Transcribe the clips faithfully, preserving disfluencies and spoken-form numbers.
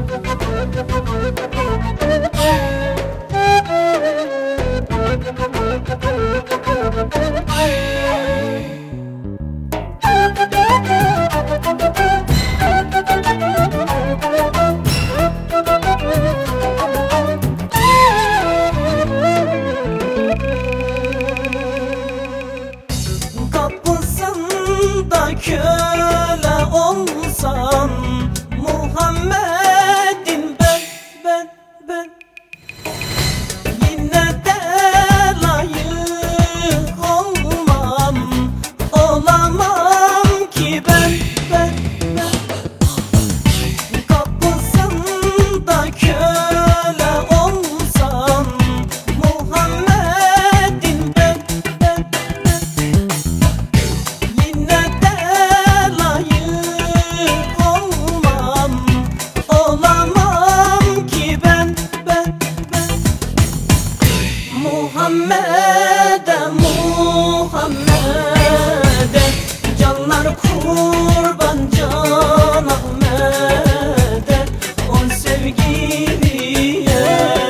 Kapısında köle olsam Muhammed'im ben, ben, ben. Yine de layık olmam, olamam ki ben, ben, ben. Kapısında köle olsam Muhammed'im ben, ben, ben. Yine de layık olmam, olamam ki ben, ben, ben. Muhammed'e, Muhammed'e canlar kurban, Can Ahmet'e, on sevgiliye.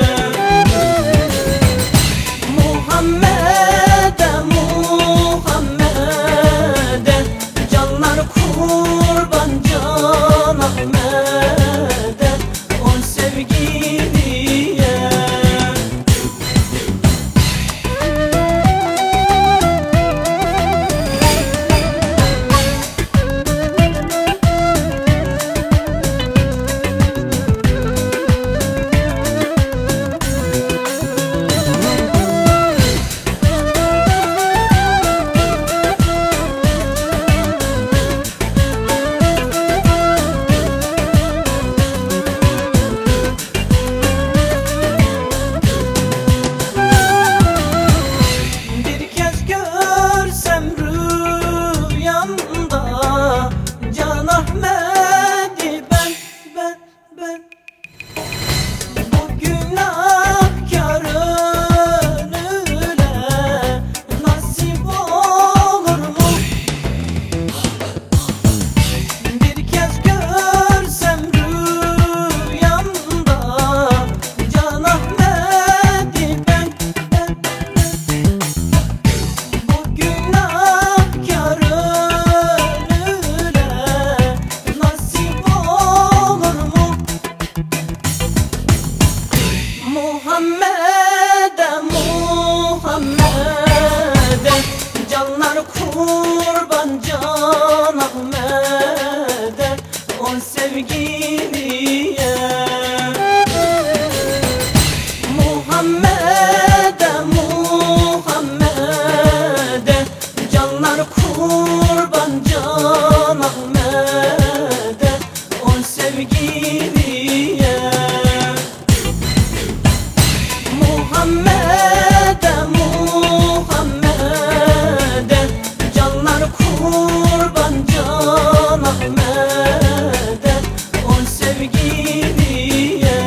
Muhammed'e, Muhammed'e canlar kurban, Can Ahmet'e, on sevgiliye. Bir kez görsem rüyamda Can Ahmet'i ben, ben, ben. Bu günahkar ölüle nasip olur mu? Bir kez görsem rüyamda Can Ahmet'i ben, ben, ben. Bu günahkar ölüle nasip olur mu? Muhammed'e, Muhammed'e canlar kurban, Can Ahmet'e, on sevgiliye. Muhammed'e, Muhammed'e canlar kurban, Can Ahmet'e, on sevgiliye. Muhammed'e, Muhammed'e canlar kurban, Can Ahmet'e, on sevgiliye.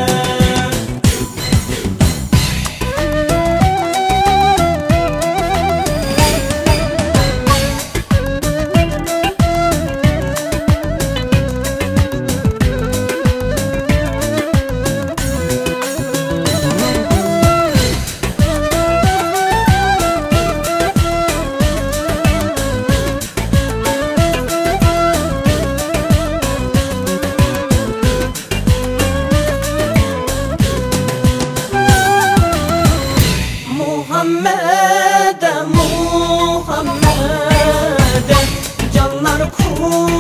Muhammed'e, Muhammed'e canlar kurban,